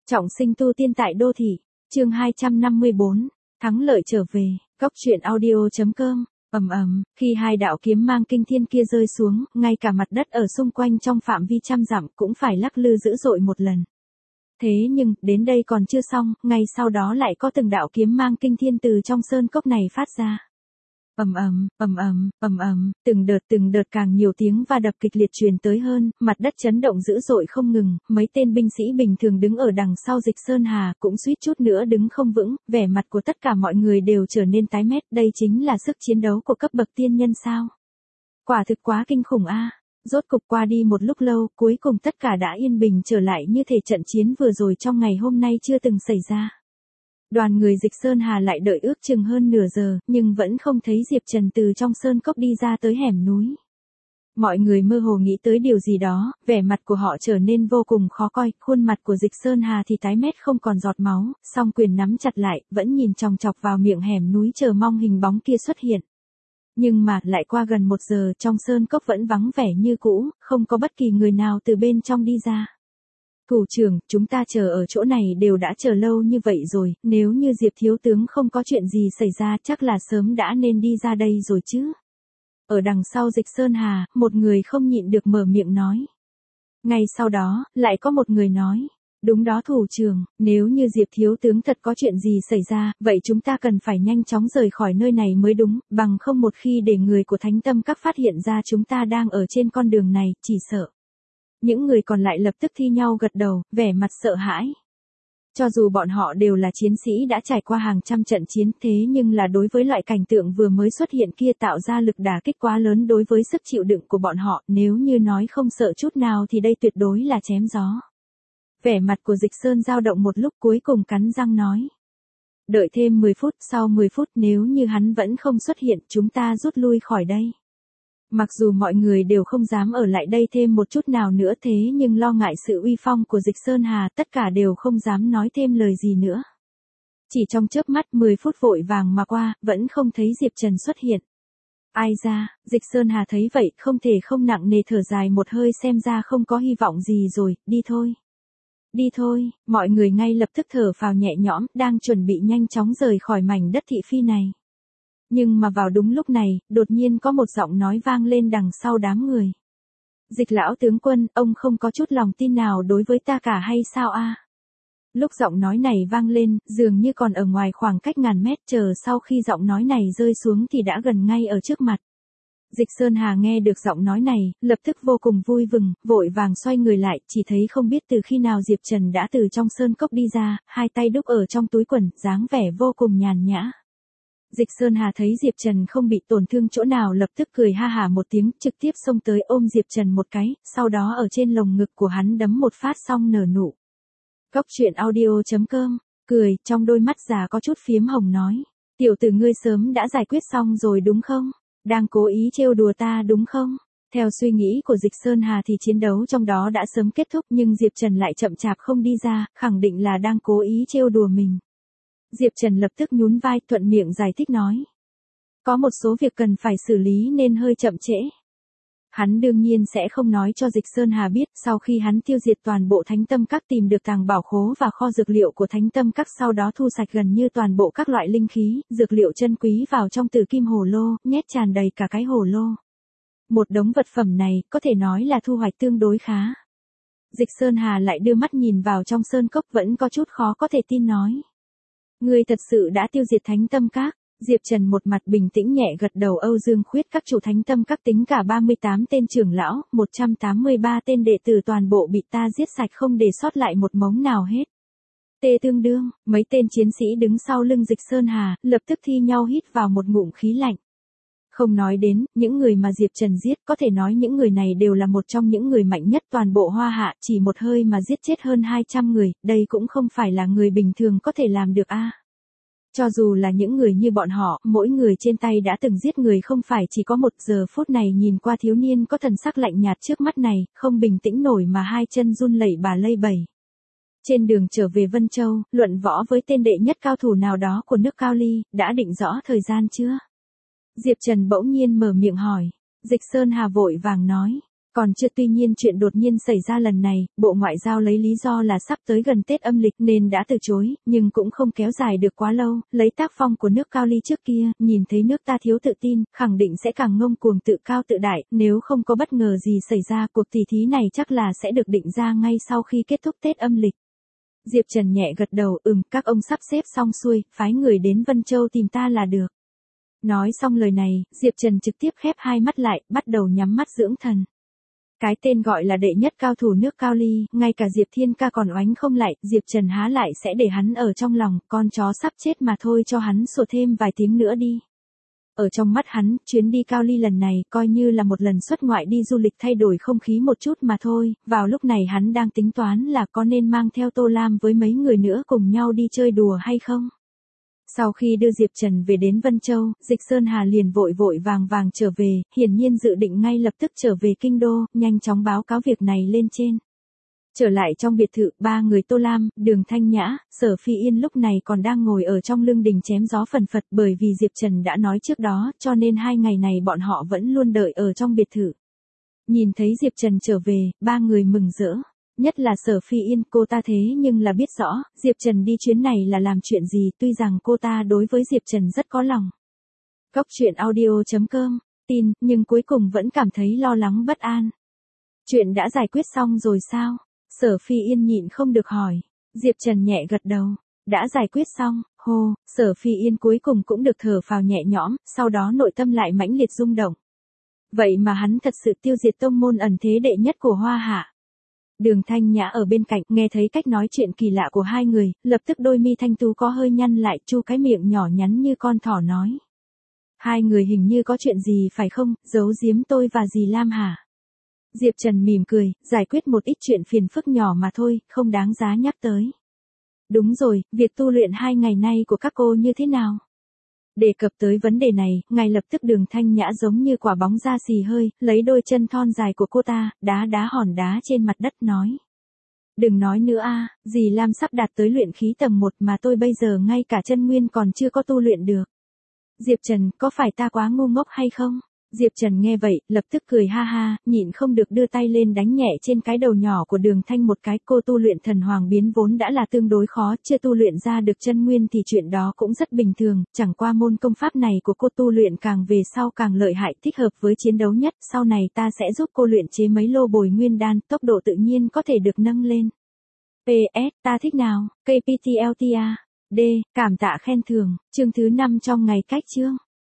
Trọng sinh tu tiên tại đô thị, chương 254, thắng lợi trở về, góc truyện audio.com, khi hai đạo kiếm mang kinh thiên kia rơi xuống, ngay cả mặt đất ở xung quanh trong phạm vi trăm dặm cũng phải lắc lư dữ dội một lần. Thế nhưng, đến đây còn chưa xong, ngay sau đó lại có từng đạo kiếm mang kinh thiên từ trong sơn cốc này phát ra. Từng đợt càng nhiều tiếng va đập kịch liệt truyền tới hơn, mặt đất chấn động dữ dội không ngừng, mấy tên binh sĩ bình thường đứng ở đằng sau Dịch Sơn Hà cũng suýt chút nữa đứng không vững, vẻ mặt của tất cả mọi người đều trở nên tái mét, đây chính là sức chiến đấu của cấp bậc tiên nhân sao? Quả thực quá kinh khủng a. Rốt cục qua đi một lúc lâu, cuối cùng tất cả đã yên bình trở lại như thể trận chiến vừa rồi trong ngày hôm nay chưa từng xảy ra. Đoàn người Dịch Sơn Hà lại đợi ước chừng hơn nửa giờ, nhưng vẫn không thấy Diệp Trần từ trong sơn cốc đi ra tới hẻm núi. Mọi người mơ hồ nghĩ tới điều gì đó, vẻ mặt của họ trở nên vô cùng khó coi, khuôn mặt của Dịch Sơn Hà thì tái mét không còn giọt máu, song quyền nắm chặt lại, vẫn nhìn chòng chọc vào miệng hẻm núi chờ mong hình bóng kia xuất hiện. Nhưng mà, lại qua gần 1 giờ, trong sơn cốc vẫn vắng vẻ như cũ, không có bất kỳ người nào từ bên trong đi ra. Thủ trưởng, chúng ta chờ ở chỗ này đều đã chờ lâu như vậy rồi, nếu như Diệp thiếu tướng không có chuyện gì xảy ra chắc là sớm đã nên đi ra đây rồi chứ. Ở đằng sau Dịch Sơn Hà, một người không nhịn được mở miệng nói. Ngay sau đó, lại có một người nói. Đúng đó thủ trưởng, nếu như Diệp thiếu tướng thật có chuyện gì xảy ra, vậy chúng ta cần phải nhanh chóng rời khỏi nơi này mới đúng, bằng không một khi để người của Thánh Tâm Các phát hiện ra chúng ta đang ở trên con đường này, chỉ sợ. Những người còn lại lập tức thi nhau gật đầu, vẻ mặt sợ hãi. Cho dù bọn họ đều là chiến sĩ đã trải qua hàng trăm trận chiến thế nhưng là đối với loại cảnh tượng vừa mới xuất hiện kia tạo ra lực đả kích quá lớn đối với sức chịu đựng của bọn họ, nếu như nói không sợ chút nào thì đây tuyệt đối là chém gió. Vẻ mặt của Dịch Sơn dao động một lúc cuối cùng cắn răng nói. Đợi thêm 10 phút, sau 10 phút nếu như hắn vẫn không xuất hiện chúng ta rút lui khỏi đây. Mặc dù mọi người đều không dám ở lại đây thêm một chút nào nữa thế nhưng lo ngại sự uy phong của Dịch Sơn Hà tất cả đều không dám nói thêm lời gì nữa. Chỉ trong chớp mắt 10 phút vội vàng mà qua, vẫn không thấy Diệp Trần xuất hiện. Ai ra, Dịch Sơn Hà thấy vậy không thể không nặng nề thở dài một hơi xem ra không có hy vọng gì rồi, đi thôi. Đi thôi, mọi người ngay lập tức thở phào nhẹ nhõm, đang chuẩn bị nhanh chóng rời khỏi mảnh đất thị phi này. Nhưng mà vào đúng lúc này, đột nhiên có một giọng nói vang lên đằng sau đám người. Dịch lão tướng quân, ông không có chút lòng tin nào đối với ta cả hay sao a? Lúc giọng nói này vang lên, dường như còn ở ngoài khoảng cách ngàn mét chờ sau khi giọng nói này rơi xuống thì đã gần ngay ở trước mặt. Dịch Sơn Hà nghe được giọng nói này, lập tức vô cùng vui mừng, vội vàng xoay người lại, chỉ thấy không biết từ khi nào Diệp Trần đã từ trong sơn cốc đi ra, hai tay đút ở trong túi quần, dáng vẻ vô cùng nhàn nhã. Dịch Sơn Hà thấy Diệp Trần không bị tổn thương chỗ nào lập tức cười ha hả một tiếng, trực tiếp xông tới ôm Diệp Trần một cái, sau đó ở trên lồng ngực của hắn đấm một phát xong nở nụ. Góc truyện audio.com, cười, trong đôi mắt già có chút phiếm hồng nói. Tiểu tử ngươi sớm đã giải quyết xong rồi đúng không? Đang cố ý trêu đùa ta đúng không? Theo suy nghĩ của Dịch Sơn Hà thì chiến đấu trong đó đã sớm kết thúc nhưng Diệp Trần lại chậm chạp không đi ra, khẳng định là đang cố ý trêu đùa mình. Diệp Trần lập tức nhún vai thuận miệng giải thích nói. Có một số việc cần phải xử lý nên hơi chậm trễ. Hắn đương nhiên sẽ không nói cho Dịch Sơn Hà biết sau khi hắn tiêu diệt toàn bộ Thánh Tâm Các tìm được tàng bảo khố và kho dược liệu của Thánh Tâm Các sau đó thu sạch gần như toàn bộ các loại linh khí, dược liệu chân quý vào trong tử kim hồ lô, nhét tràn đầy cả cái hồ lô. Một đống vật phẩm này có thể nói là thu hoạch tương đối khá. Dịch Sơn Hà lại đưa mắt nhìn vào trong sơn cốc vẫn có chút khó có thể tin nói. Ngươi thật sự đã tiêu diệt Thánh Tâm Các. Diệp Trần một mặt bình tĩnh nhẹ gật đầu Âu Dương Khuyết các chủ Thánh Tâm Các tính cả 38 tên trưởng lão, 183 tên đệ tử toàn bộ bị ta giết sạch không để sót lại một mống nào hết. Tê tương đương, mấy tên chiến sĩ đứng sau lưng Dịch Sơn Hà, lập tức thi nhau hít vào một ngụm khí lạnh. Không nói đến, những người mà Diệp Trần giết, có thể nói những người này đều là một trong những người mạnh nhất toàn bộ Hoa Hạ, chỉ một hơi mà giết chết hơn 200 người, đây cũng không phải là người bình thường có thể làm được a. Cho dù là những người như bọn họ, mỗi người trên tay đã từng giết người không phải chỉ có một giờ phút này nhìn qua thiếu niên có thần sắc lạnh nhạt trước mắt này, không bình tĩnh nổi mà hai chân run lẩy bà lay bẩy. Trên đường trở về Vân Châu, luận võ với tên đệ nhất cao thủ nào đó của nước Cao Ly, đã định rõ thời gian chưa? Diệp Trần bỗng nhiên mở miệng hỏi. Dịch Sơn Hà vội vàng nói. Còn chưa, tuy nhiên chuyện đột nhiên xảy ra lần này, Bộ Ngoại giao lấy lý do là sắp tới gần Tết âm lịch nên đã từ chối, nhưng cũng không kéo dài được quá lâu, lấy tác phong của nước Cao Ly trước kia, nhìn thấy nước ta thiếu tự tin, khẳng định sẽ càng ngông cuồng tự cao tự đại, nếu không có bất ngờ gì xảy ra, cuộc tỷ thí này chắc là sẽ được định ra ngay sau khi kết thúc Tết âm lịch. Diệp Trần nhẹ gật đầu, các ông sắp xếp xong xuôi, phái người đến Vân Châu tìm ta là được. Nói xong lời này, Diệp Trần trực tiếp khép hai mắt lại, bắt đầu nhắm mắt dưỡng thần. Cái tên gọi là đệ nhất cao thủ nước Cao Ly, ngay cả Diệp Thiên Ca còn oánh không lại, Diệp Trần há lại sẽ để hắn ở trong lòng, con chó sắp chết mà thôi, cho hắn sủa thêm vài tiếng nữa đi. Ở trong mắt hắn, chuyến đi Cao Ly lần này coi như là một lần xuất ngoại đi du lịch thay đổi không khí một chút mà thôi, vào lúc này hắn đang tính toán là có nên mang theo Tô Lam với mấy người nữa cùng nhau đi chơi đùa hay không. Sau khi đưa Diệp Trần về đến Vân Châu, Dịch Sơn Hà liền vội vội vàng vàng trở về, hiển nhiên dự định ngay lập tức trở về kinh đô, nhanh chóng báo cáo việc này lên trên. Trở lại trong biệt thự, ba người Tô Lam, Đường Thanh Nhã, Sở Phi Yên lúc này còn đang ngồi ở trong lương đình chém gió phần phật, bởi vì Diệp Trần đã nói trước đó, cho nên 2 ngày này bọn họ vẫn luôn đợi ở trong biệt thự. Nhìn thấy Diệp Trần trở về, ba người mừng rỡ. Nhất là Sở Phi Yên, cô ta thế nhưng là biết rõ, Diệp Trần đi chuyến này là làm chuyện gì, tuy rằng cô ta đối với Diệp Trần rất có lòng. Cốc truyện audio.com, tin, nhưng cuối cùng vẫn cảm thấy lo lắng bất an. Chuyện đã giải quyết xong rồi sao? Sở Phi Yên nhịn không được hỏi. Diệp Trần nhẹ gật đầu. Đã giải quyết xong, hô, Sở Phi Yên cuối cùng cũng được thở phào nhẹ nhõm, sau đó nội tâm lại mãnh liệt rung động. Vậy mà hắn thật sự tiêu diệt tông môn ẩn thế đệ nhất của Hoa Hạ. Đường Thanh Nhã ở bên cạnh, nghe thấy cách nói chuyện kỳ lạ của hai người, lập tức đôi mi thanh tú có hơi nhăn lại, chu cái miệng nhỏ nhắn như con thỏ nói. Hai người hình như có chuyện gì phải không, giấu giếm tôi và dì Lam hả? Diệp Trần mỉm cười, giải quyết một ít chuyện phiền phức nhỏ mà thôi, không đáng giá nhắc tới. Đúng rồi, việc tu luyện 2 ngày nay của các cô như thế nào? Đề cập tới vấn đề này, ngay lập tức Đường Thanh Nhã giống như quả bóng ra xì hơi, lấy đôi chân thon dài của cô ta, đá hòn đá trên mặt đất nói. Đừng nói nữa a, dì Lam sắp đạt tới luyện khí tầng 1 mà tôi bây giờ ngay cả chân nguyên còn chưa có tu luyện được. Diệp Trần, có phải ta quá ngu ngốc hay không? Diệp Trần nghe vậy, lập tức cười ha ha, nhịn không được đưa tay lên đánh nhẹ trên cái đầu nhỏ của Đường Thanh một cái. Cô tu luyện thần hoàng biến vốn đã là tương đối khó, chưa tu luyện ra được chân nguyên thì chuyện đó cũng rất bình thường, chẳng qua môn công pháp này của cô tu luyện càng về sau càng lợi hại, thích hợp với chiến đấu nhất, sau này ta sẽ giúp cô luyện chế mấy lô bồi nguyên đan, tốc độ tự nhiên có thể được nâng lên. PS, ta thích nào, KPTLTA, D, cảm tạ khen thưởng, chương thứ 5 trong ngày cách chương.